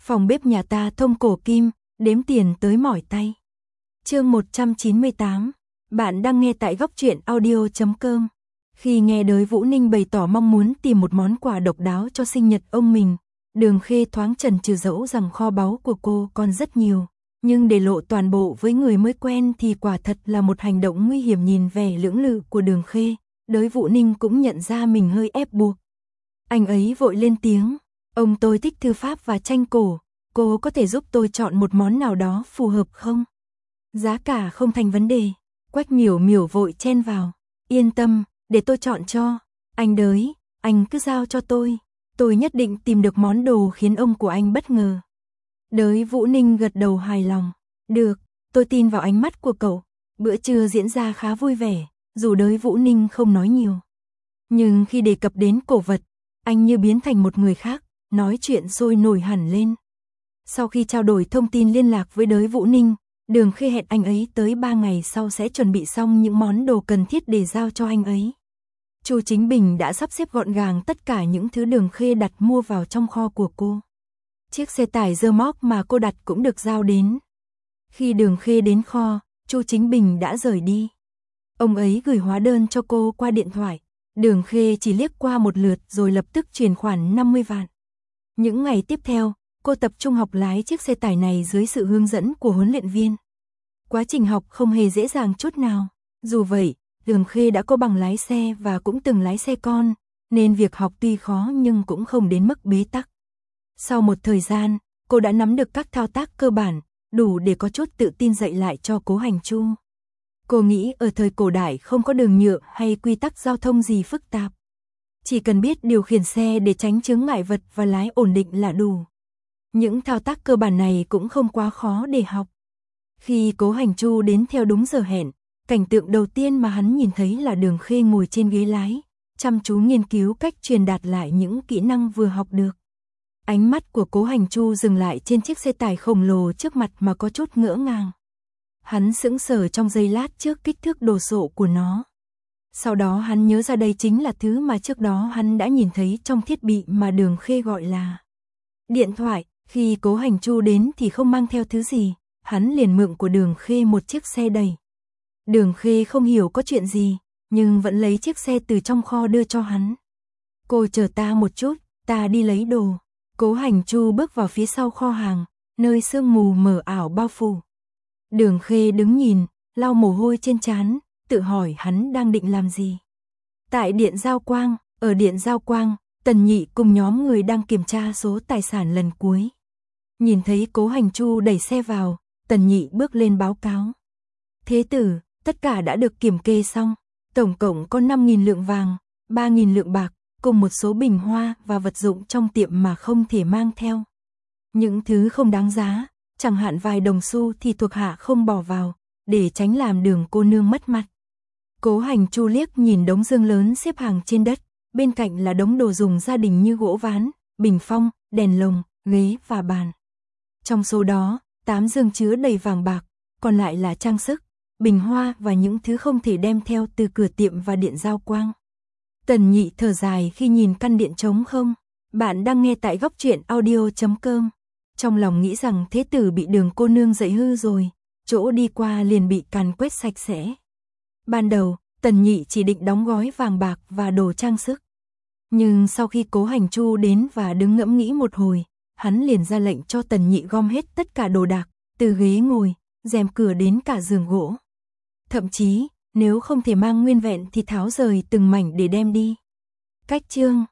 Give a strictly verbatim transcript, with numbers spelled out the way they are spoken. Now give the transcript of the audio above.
Phòng bếp nhà ta thông cổ kim, đếm tiền tới mỏi tay. Chương một trăm chín mươi tám. Bạn đang nghe tại góc truyện audio chấm com. Khi nghe Đới Vũ Ninh bày tỏ mong muốn tìm một món quà độc đáo cho sinh nhật ông mình, Đường Khê thoáng chần chừ, dẫu rằng kho báu của cô còn rất nhiều, nhưng để lộ toàn bộ với người mới quen thì quả thật là một hành động nguy hiểm. Nhìn vẻ lưỡng lự của Đường Khê, Đới Vũ Ninh cũng nhận ra mình hơi ép buộc. Anh ấy vội lên tiếng, ông tôi thích thư pháp và tranh cổ, cô có thể giúp tôi chọn một món nào đó phù hợp không? Giá cả không thành vấn đề. Quách Miểu Miểu vội chen vào, yên tâm, để tôi chọn cho. Anh Đới, anh cứ giao cho tôi, tôi nhất định tìm được món đồ khiến ông của anh bất ngờ. Đới Vũ Ninh gật đầu hài lòng, được, tôi tin vào ánh mắt của cậu. Bữa trưa diễn ra khá vui vẻ, dù Đới Vũ Ninh không nói nhiều. Nhưng khi đề cập đến cổ vật, anh như biến thành một người khác, nói chuyện sôi nổi hẳn lên. Sau khi trao đổi thông tin liên lạc với Đới Vũ Ninh, Đường Khê hẹn anh ấy tới ba ngày sau sẽ chuẩn bị xong những món đồ cần thiết để giao cho anh ấy. Chu Chính Bình đã sắp xếp gọn gàng tất cả những thứ Đường Khê đặt mua vào trong kho của cô. Chiếc xe tải rơ moóc mà cô đặt cũng được giao đến. Khi Đường Khê đến kho, Chu Chính Bình đã rời đi. Ông ấy gửi hóa đơn cho cô qua điện thoại. Đường Khê chỉ liếc qua một lượt rồi lập tức chuyển khoản năm mươi vạn. Những ngày tiếp theo, cô tập trung học lái chiếc xe tải này dưới sự hướng dẫn của huấn luyện viên. Quá trình học không hề dễ dàng chút nào. Dù vậy, Đường Khê đã có bằng lái xe và cũng từng lái xe con, nên việc học tuy khó nhưng cũng không đến mức bế tắc. Sau một thời gian, cô đã nắm được các thao tác cơ bản, đủ để có chút tự tin dạy lại cho Cố Hành Chu. Cô nghĩ ở thời cổ đại không có đường nhựa hay quy tắc giao thông gì phức tạp. Chỉ cần biết điều khiển xe để tránh chướng ngại vật và lái ổn định là đủ. Những thao tác cơ bản này cũng không quá khó để học. Khi Cố Hành Chu đến theo đúng giờ hẹn, cảnh tượng đầu tiên mà hắn nhìn thấy là Đường Khê ngồi trên ghế lái, chăm chú nghiên cứu cách truyền đạt lại những kỹ năng vừa học được. Ánh mắt của Cố Hành Chu dừng lại trên chiếc xe tải khổng lồ trước mặt mà có chút ngỡ ngàng. Hắn sững sờ trong giây lát trước kích thước đồ sộ của nó. Sau đó hắn nhớ ra đây chính là thứ mà trước đó hắn đã nhìn thấy trong thiết bị mà Đường Khê gọi là điện thoại. Khi Cố Hành Chu đến thì không mang theo thứ gì, hắn liền mượn của Đường Khê một chiếc xe đẩy. Đường Khê không hiểu có chuyện gì, nhưng vẫn lấy chiếc xe từ trong kho đưa cho hắn. Cô chờ ta một chút, ta đi lấy đồ. Cố Hành Chu bước vào phía sau kho hàng, nơi sương mù mờ ảo bao phủ. Đường Khê đứng nhìn, lau mồ hôi trên trán, tự hỏi hắn đang định làm gì. Tại điện giao quang, ở điện giao quang, Tần Nhị cùng nhóm người đang kiểm tra số tài sản lần cuối. Nhìn thấy Cố Hành Chu đẩy xe vào, Tần Nhị bước lên báo cáo. Thế tử, tất cả đã được kiểm kê xong, tổng cộng có năm nghìn lượng vàng, ba nghìn lượng bạc, cùng một số bình hoa và vật dụng trong tiệm mà không thể mang theo. Những thứ không đáng giá, chẳng hạn vài đồng xu thì thuộc hạ không bỏ vào, để tránh làm Đường cô nương mất mặt. Cố Hành Chu liếc nhìn đống dương lớn xếp hàng trên đất, bên cạnh là đống đồ dùng gia đình như gỗ ván, bình phong, đèn lồng, ghế và bàn. Trong số đó, tám dương chứa đầy vàng bạc, còn lại là trang sức, bình hoa và những thứ không thể đem theo từ cửa tiệm và điện giao quang. Tần Nhị thở dài khi nhìn căn điện trống không. Bạn đang nghe tại góc truyện audio chấm com. Trong lòng nghĩ rằng thế tử bị Đường cô nương dạy hư rồi, chỗ đi qua liền bị càn quét sạch sẽ. Ban đầu, Tần Nhị chỉ định đóng gói vàng bạc và đồ trang sức. Nhưng sau khi Cố Hành Chu đến và đứng ngẫm nghĩ một hồi, hắn liền ra lệnh cho Tần Nhị gom hết tất cả đồ đạc, từ ghế ngồi, rèm cửa đến cả giường gỗ. Thậm chí, nếu không thể mang nguyên vẹn thì tháo rời từng mảnh để đem đi. Cách chương